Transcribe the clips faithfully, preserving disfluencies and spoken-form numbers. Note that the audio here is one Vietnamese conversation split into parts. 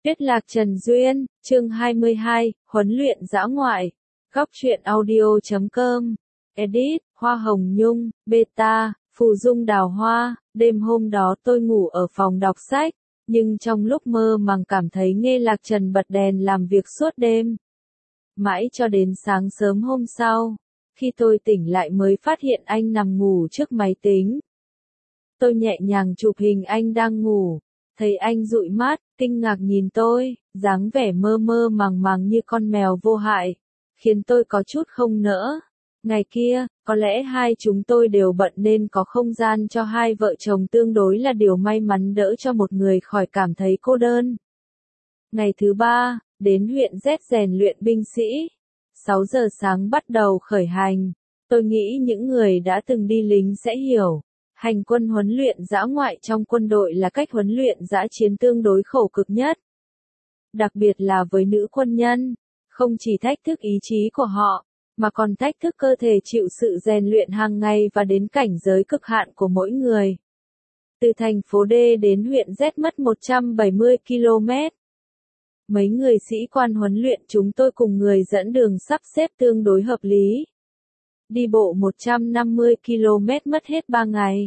Tuyết Lạc Trần Duyên, chương hai mươi hai, huấn luyện dã ngoại. Góc truyện audio chấm com. Edit, Hoa Hồng Nhung, Beta, Phù Dung Đào Hoa. Đêm hôm đó tôi ngủ ở phòng đọc sách, nhưng trong lúc mơ màng cảm thấy Nghe Lạc Trần bật đèn làm việc suốt đêm. Mãi cho đến sáng sớm hôm sau, khi tôi tỉnh lại mới phát hiện anh nằm ngủ trước máy tính. Tôi nhẹ nhàng chụp hình anh đang ngủ, thấy anh dụi mắt, kinh ngạc nhìn tôi, dáng vẻ mơ mơ màng màng như con mèo vô hại, khiến tôi có chút không nỡ. Ngày kia, có lẽ hai chúng tôi đều bận nên có không gian cho hai vợ chồng tương đối là điều may mắn đỡ cho một người khỏi cảm thấy cô đơn. Ngày thứ ba, đến huyện Z rèn luyện binh sĩ. sáu giờ sáng bắt đầu khởi hành. Tôi nghĩ những người đã từng đi lính sẽ hiểu. Hành quân huấn luyện dã ngoại trong quân đội là cách huấn luyện dã chiến tương đối khổ cực nhất. Đặc biệt là với nữ quân nhân, không chỉ thách thức ý chí của họ, mà còn thách thức cơ thể chịu sự rèn luyện hàng ngày và đến cảnh giới cực hạn của mỗi người. Từ thành phố D đến huyện Z mất một trăm bảy mươi ki lô mét. Mấy người sĩ quan huấn luyện chúng tôi cùng người dẫn đường sắp xếp tương đối hợp lý. Đi bộ một trăm năm mươi ki lô mét mất hết ba ngày.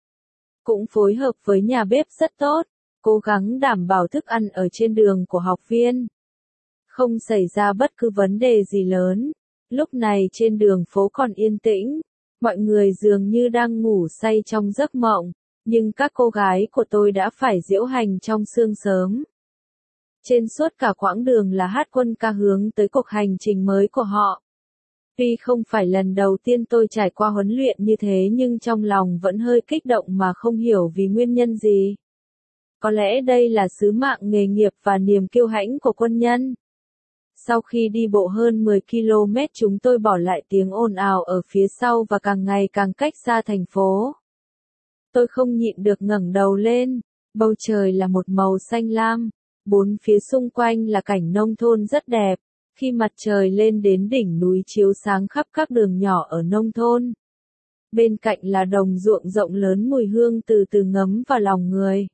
Cũng phối hợp với nhà bếp rất tốt, cố gắng đảm bảo thức ăn ở trên đường của học viên. Không xảy ra bất cứ vấn đề gì lớn. Lúc này trên đường phố còn yên tĩnh, mọi người dường như đang ngủ say trong giấc mộng, nhưng các cô gái của tôi đã phải diễu hành trong sương sớm. Trên suốt cả quãng đường là hát quân ca hướng tới cuộc hành trình mới của họ. Tuy không phải lần đầu tiên tôi trải qua huấn luyện như thế nhưng trong lòng vẫn hơi kích động mà không hiểu vì nguyên nhân gì. Có lẽ đây là sứ mạng nghề nghiệp và niềm kiêu hãnh của quân nhân. Sau khi đi bộ hơn mười ki lô mét chúng tôi bỏ lại tiếng ồn ào ở phía sau và càng ngày càng cách xa thành phố. Tôi không nhịn được ngẩng đầu lên, bầu trời là một màu xanh lam, bốn phía xung quanh là cảnh nông thôn rất đẹp. Khi mặt trời lên đến đỉnh núi chiếu sáng khắp các đường nhỏ ở nông thôn. Bên cạnh là đồng ruộng rộng lớn mùi hương từ từ ngấm vào lòng người.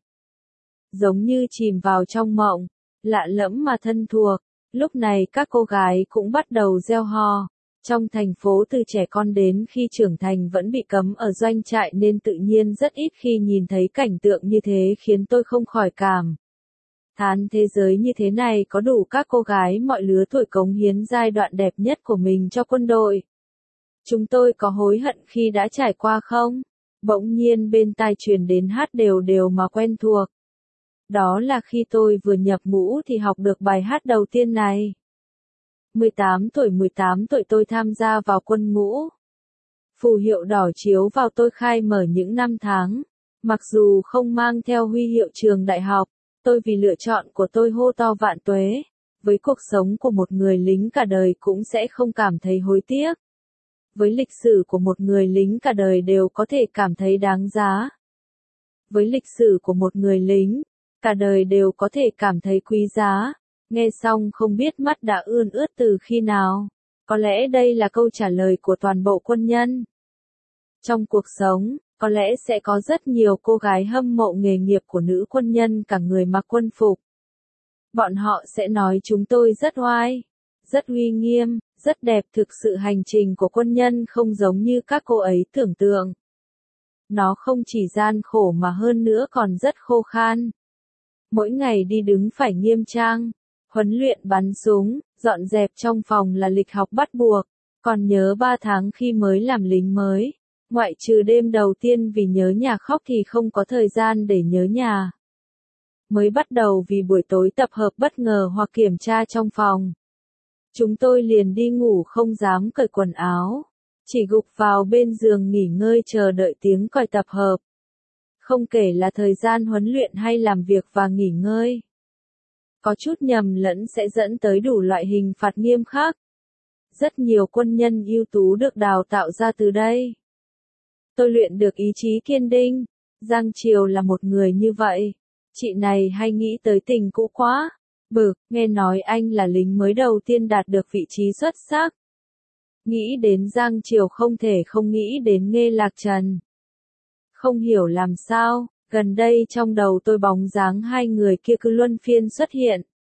Giống như chìm vào trong mộng, lạ lẫm mà thân thuộc. Lúc này các cô gái cũng bắt đầu reo hò. Trong thành phố từ trẻ con đến khi trưởng thành vẫn bị cấm ở doanh trại nên tự nhiên rất ít khi nhìn thấy cảnh tượng như thế khiến tôi không khỏi cảm thán thế giới như thế này có đủ các cô gái mọi lứa tuổi cống hiến giai đoạn đẹp nhất của mình cho quân đội. Chúng tôi có hối hận khi đã trải qua không? Bỗng nhiên bên tai truyền đến hát đều đều mà quen thuộc. Đó là khi tôi vừa nhập ngũ thì học được bài hát đầu tiên này. mười tám tuổi mười tám tuổi tôi tham gia vào quân ngũ. Phù hiệu đỏ chiếu vào tôi khai mở những năm tháng. Mặc dù không mang theo huy hiệu trường đại học, tôi vì lựa chọn của tôi hô to vạn tuế. Với cuộc sống của một người lính cả đời cũng sẽ không cảm thấy hối tiếc. Với lịch sử của một người lính cả đời đều có thể cảm thấy đáng giá. Với lịch sử của một người lính, cả đời đều có thể cảm thấy quý giá. Nghe xong không biết mắt đã ươn ướt từ khi nào. Có lẽ đây là câu trả lời của toàn bộ quân nhân. Trong cuộc sống, có lẽ sẽ có rất nhiều cô gái hâm mộ nghề nghiệp của nữ quân nhân cả người mặc quân phục. Bọn họ sẽ nói chúng tôi rất oai, rất uy nghiêm, rất đẹp. Thực sự hành trình của quân nhân không giống như các cô ấy tưởng tượng. Nó không chỉ gian khổ mà hơn nữa còn rất khô khan. Mỗi ngày đi đứng phải nghiêm trang, huấn luyện bắn súng, dọn dẹp trong phòng là lịch học bắt buộc. Còn nhớ ba tháng khi mới làm lính mới. Ngoại trừ đêm đầu tiên vì nhớ nhà khóc thì không có thời gian để nhớ nhà. Mới bắt đầu vì buổi tối tập hợp bất ngờ hoặc kiểm tra trong phòng. Chúng tôi liền đi ngủ không dám cởi quần áo. Chỉ gục vào bên giường nghỉ ngơi chờ đợi tiếng còi tập hợp. Không kể là thời gian huấn luyện hay làm việc và nghỉ ngơi. Có chút nhầm lẫn sẽ dẫn tới đủ loại hình phạt nghiêm khắc. Rất nhiều quân nhân ưu tú được đào tạo ra từ đây. Tôi luyện được ý chí kiên định. Giang Triều là một người như vậy. Chị này hay nghĩ tới tình cũ quá. Bực, nghe nói anh là lính mới đầu tiên đạt được vị trí xuất sắc. Nghĩ đến Giang Triều không thể không nghĩ đến Nghe Lạc Trần. Không hiểu làm sao, gần đây trong đầu tôi bóng dáng hai người kia cứ luân phiên xuất hiện.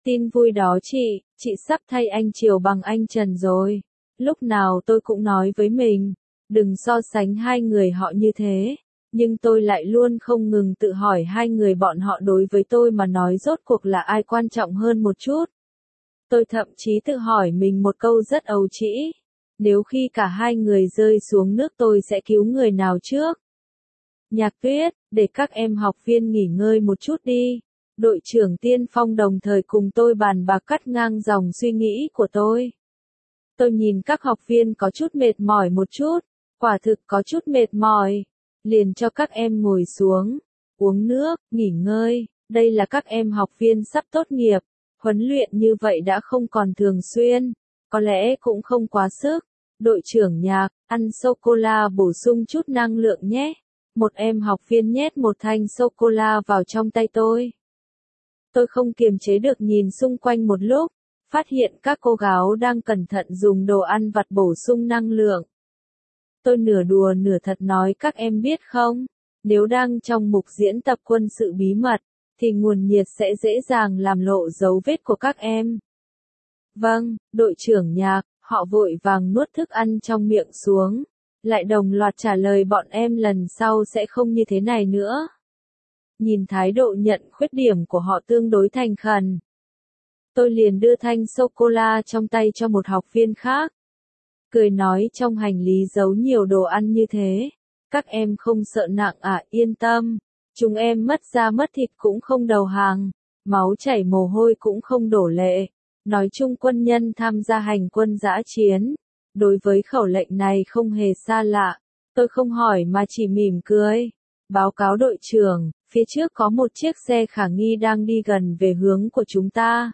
Tin vui đó chị, chị sắp thay anh Triều bằng anh Trần rồi. Lúc nào tôi cũng nói với mình, đừng so sánh hai người họ như thế. Nhưng tôi lại luôn không ngừng tự hỏi hai người bọn họ đối với tôi mà nói rốt cuộc là ai quan trọng hơn một chút. Tôi thậm chí tự hỏi mình một câu rất ấu trĩ. Nếu khi cả hai người rơi xuống nước tôi sẽ cứu người nào trước? Nhạc Tuyết, để các em học viên nghỉ ngơi một chút đi. Đội trưởng Tiên Phong đồng thời cùng tôi bàn bạc cắt ngang dòng suy nghĩ của tôi. Tôi nhìn các học viên có chút mệt mỏi một chút, quả thực có chút mệt mỏi. Liền cho các em ngồi xuống, uống nước, nghỉ ngơi. Đây là các em học viên sắp tốt nghiệp. Huấn luyện như vậy đã không còn thường xuyên, có lẽ cũng không quá sức. Đội trưởng Nhạc, ăn sô-cô-la bổ sung chút năng lượng nhé. Một em học viên nhét một thanh sô-cô-la vào trong tay tôi. Tôi không kiềm chế được nhìn xung quanh một lúc, phát hiện các cô gái đang cẩn thận dùng đồ ăn vặt bổ sung năng lượng. Tôi nửa đùa nửa thật nói các em biết không, nếu đang trong mục diễn tập quân sự bí mật, thì nguồn nhiệt sẽ dễ dàng làm lộ dấu vết của các em. Vâng, đội trưởng Nhạc, họ vội vàng nuốt thức ăn trong miệng xuống, lại đồng loạt trả lời bọn em lần sau sẽ không như thế này nữa. Nhìn thái độ nhận khuyết điểm của họ tương đối thành khẩn. Tôi liền đưa thanh sô-cô-la trong tay cho một học viên khác. Cười nói trong hành lý giấu nhiều đồ ăn như thế. Các em không sợ nặng à, yên tâm. Chúng em mất da mất thịt cũng không đầu hàng. Máu chảy mồ hôi cũng không đổ lệ. Nói chung quân nhân tham gia hành quân dã chiến. Đối với khẩu lệnh này không hề xa lạ. Tôi không hỏi mà chỉ mỉm cười. Báo cáo đội trưởng, phía trước có một chiếc xe khả nghi đang đi gần về hướng của chúng ta.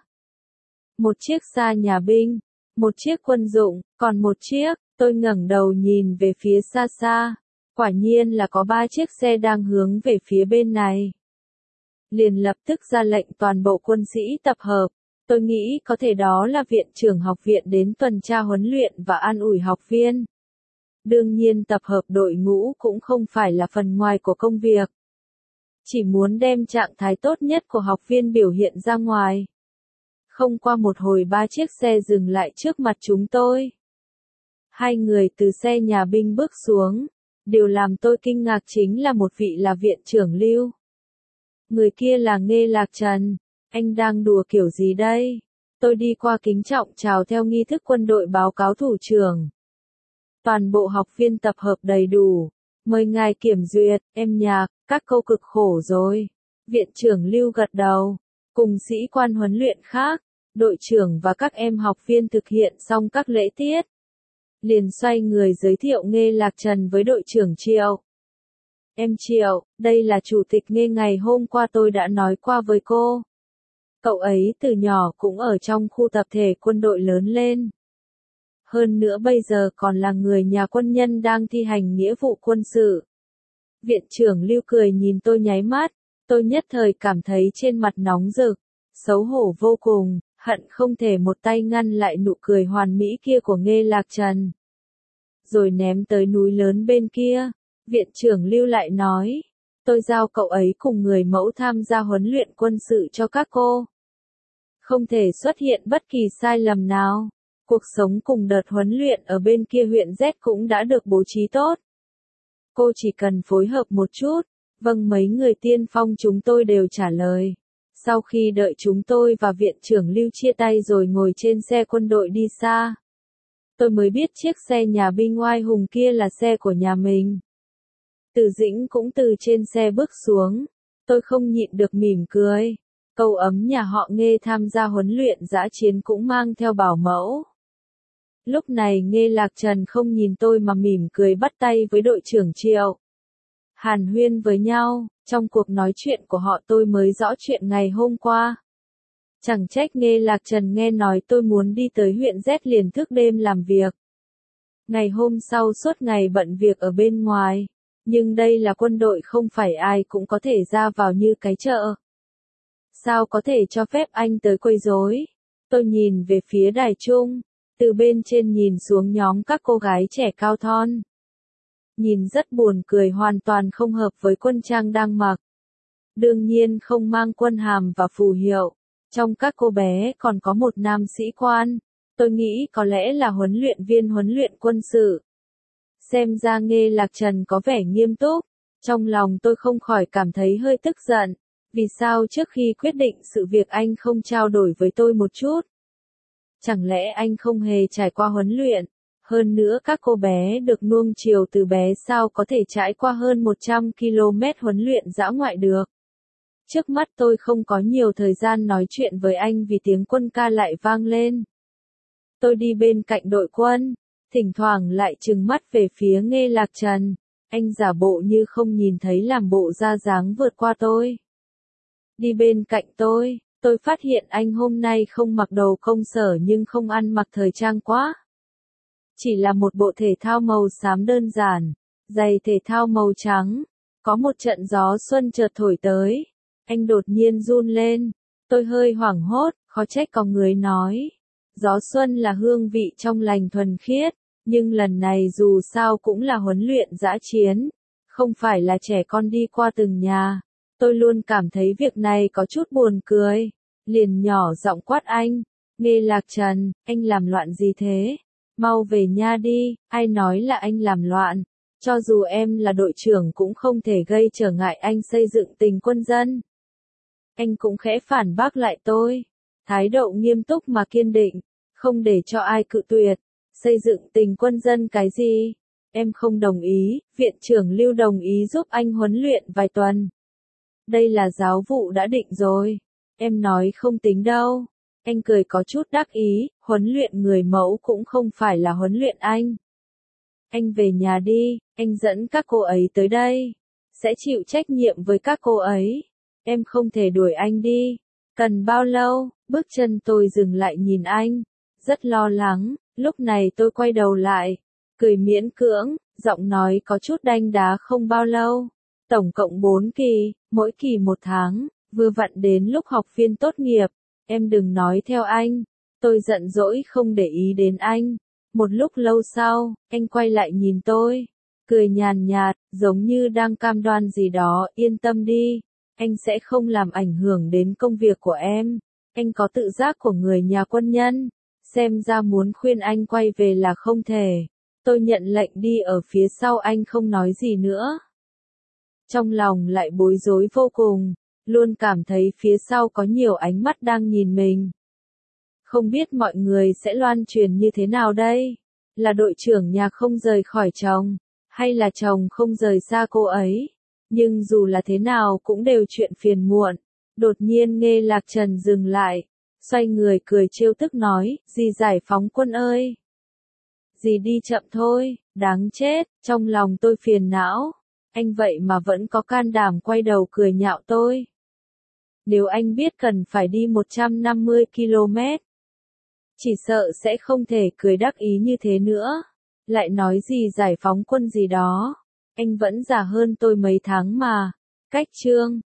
Một chiếc xa nhà binh, một chiếc quân dụng, còn một chiếc, tôi ngẩng đầu nhìn về phía xa xa. Quả nhiên là có ba chiếc xe đang hướng về phía bên này. Liền lập tức ra lệnh toàn bộ quân sĩ tập hợp. Tôi nghĩ có thể đó là viện trưởng học viện đến tuần tra huấn luyện và an ủi học viên. Đương nhiên tập hợp đội ngũ cũng không phải là phần ngoài của công việc. Chỉ muốn đem trạng thái tốt nhất của học viên biểu hiện ra ngoài. Không qua một hồi ba chiếc xe dừng lại trước mặt chúng tôi. Hai người từ xe nhà binh bước xuống. Điều làm tôi kinh ngạc chính là một vị là viện trưởng Lưu. Người kia là Nghê Lạc Trần. Anh đang đùa kiểu gì đây? Tôi đi qua kính trọng chào theo nghi thức quân đội báo cáo thủ trưởng. Toàn bộ học viên tập hợp đầy đủ. Mời ngài kiểm duyệt, em Nhạc, các câu cực khổ rồi. Viện trưởng Lưu gật đầu. Cùng sĩ quan huấn luyện khác, đội trưởng và các em học viên thực hiện xong các lễ tiết. Liền xoay người giới thiệu Nghê Lạc Trần với đội trưởng Triệu. Em Triệu, đây là chủ tịch Nghê ngày hôm qua tôi đã nói qua với cô. Cậu ấy từ nhỏ cũng ở trong khu tập thể quân đội lớn lên. Hơn nữa bây giờ còn là người nhà quân nhân đang thi hành nghĩa vụ quân sự. Viện trưởng Lưu cười nhìn tôi nháy mắt, tôi nhất thời cảm thấy trên mặt nóng rực, xấu hổ vô cùng, hận không thể một tay ngăn lại nụ cười hoàn mỹ kia của Nghê Lạc Trần. Rồi ném tới núi lớn bên kia, viện trưởng Lưu lại nói, tôi giao cậu ấy cùng người mẫu tham gia huấn luyện quân sự cho các cô. Không thể xuất hiện bất kỳ sai lầm nào. Cuộc sống cùng đợt huấn luyện ở bên kia huyện Z cũng đã được bố trí tốt. Cô chỉ cần phối hợp một chút. Vâng, mấy người tiên phong chúng tôi đều trả lời. Sau khi đợi chúng tôi và viện trưởng Lưu chia tay rồi ngồi trên xe quân đội đi xa. Tôi mới biết chiếc xe nhà binh oai hùng kia là xe của nhà mình. Từ Dĩnh cũng từ trên xe bước xuống. Tôi không nhịn được mỉm cười. Câu ấm nhà họ Nghê tham gia huấn luyện dã chiến cũng mang theo bảo mẫu. Lúc này Nghê Lạc Trần không nhìn tôi mà mỉm cười bắt tay với đội trưởng Triệu. Hàn huyên với nhau, trong cuộc nói chuyện của họ tôi mới rõ chuyện ngày hôm qua. Chẳng trách Nghê Lạc Trần nghe nói tôi muốn đi tới huyện Z liền thức đêm làm việc. Ngày hôm sau suốt ngày bận việc ở bên ngoài, nhưng đây là quân đội không phải ai cũng có thể ra vào như cái chợ. Sao có thể cho phép anh tới quấy rối? Tôi nhìn về phía đài trung. Từ bên trên nhìn xuống nhóm các cô gái trẻ cao thon. Nhìn rất buồn cười, hoàn toàn không hợp với quân trang đang mặc. Đương nhiên không mang quân hàm và phù hiệu. Trong các cô bé còn có một nam sĩ quan, tôi nghĩ có lẽ là huấn luyện viên huấn luyện quân sự. Xem ra Nghê Lạc Trần có vẻ nghiêm túc, trong lòng tôi không khỏi cảm thấy hơi tức giận, vì sao trước khi quyết định sự việc anh không trao đổi với tôi một chút? Chẳng lẽ anh không hề trải qua huấn luyện? Hơn nữa các cô bé được nuông chiều từ bé sao có thể trải qua hơn một trăm ki lô mét huấn luyện dã ngoại được? Trước mắt tôi không có nhiều thời gian nói chuyện với anh vì tiếng quân ca lại vang lên. Tôi đi bên cạnh đội quân, thỉnh thoảng lại trừng mắt về phía Nghê Lạc Trần, anh giả bộ như không nhìn thấy làm bộ ra dáng vượt qua tôi. Đi bên cạnh tôi, tôi phát hiện anh hôm nay không mặc đồ công sở nhưng không ăn mặc thời trang quá. Chỉ là một bộ thể thao màu xám đơn giản, giày thể thao màu trắng, có một trận gió xuân chợt thổi tới. Anh đột nhiên run lên, tôi hơi hoảng hốt, khó trách có người nói. Gió xuân là hương vị trong lành thuần khiết, nhưng lần này dù sao cũng là huấn luyện dã chiến, không phải là trẻ con đi qua từng nhà. Tôi luôn cảm thấy việc này có chút buồn cười, liền nhỏ giọng quát anh, Nghê Lạc Trần, anh làm loạn gì thế? Mau về nhà đi, ai nói là anh làm loạn, cho dù em là đội trưởng cũng không thể gây trở ngại anh xây dựng tình quân dân. Anh cũng khẽ phản bác lại tôi, thái độ nghiêm túc mà kiên định, không để cho ai cự tuyệt, xây dựng tình quân dân cái gì? Em không đồng ý, viện trưởng Lưu đồng ý giúp anh huấn luyện vài tuần. Đây là giáo vụ đã định rồi, em nói không tính đâu. Anh cười có chút đắc ý, huấn luyện người mẫu cũng không phải là huấn luyện anh. Anh về nhà đi, anh dẫn các cô ấy tới đây, sẽ chịu trách nhiệm với các cô ấy. Em không thể đuổi anh đi. Cần bao lâu? Bước chân tôi dừng lại nhìn anh, rất lo lắng, lúc này tôi quay đầu lại, cười miễn cưỡng, giọng nói có chút đanh đá không bao lâu. Tổng cộng bốn kỳ, mỗi kỳ một tháng, vừa vặn đến lúc học viên tốt nghiệp. Em đừng nói theo anh. Tôi giận dỗi không để ý đến anh. Một lúc lâu sau, anh quay lại nhìn tôi, cười nhàn nhạt, giống như đang cam đoan gì đó, yên tâm đi. Anh sẽ không làm ảnh hưởng đến công việc của em. Anh có tự giác của người nhà quân nhân. Xem ra muốn khuyên anh quay về là không thể. Tôi nhận lệnh đi ở phía sau anh không nói gì nữa. Trong lòng lại bối rối vô cùng, luôn cảm thấy phía sau có nhiều ánh mắt đang nhìn mình. Không biết mọi người sẽ loan truyền như thế nào đây? Là đội trưởng nhà không rời khỏi chồng, hay là chồng không rời xa cô ấy? Nhưng dù là thế nào cũng đều chuyện phiền muộn. Đột nhiên Nghê Lạc Trần dừng lại, xoay người cười trêu tức nói, dì giải phóng quân ơi! Dì đi chậm thôi, đáng chết, trong lòng tôi phiền não. Anh vậy mà vẫn có can đảm quay đầu cười nhạo tôi. Nếu anh biết cần phải đi một trăm năm mươi ki lô mét, chỉ sợ sẽ không thể cười đắc ý như thế nữa. Lại nói gì giải phóng quân gì đó. Anh vẫn già hơn tôi mấy tháng mà. Cách chương